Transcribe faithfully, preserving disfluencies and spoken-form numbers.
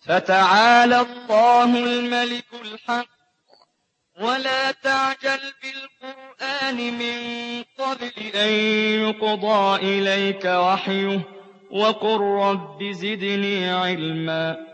فَتَعَالَى اللَّهُ الْمَلِكُ الْحَقُّ ۗ وَلَا تَعْجَلْ بِالْقُرْآنِ مِن قَبْلِ أَن يُقْضَىٰ إِلَيْكَ وَحْيُهُ ۖ وَقُل رَّبِّ زِدْنِي عِلْمًا.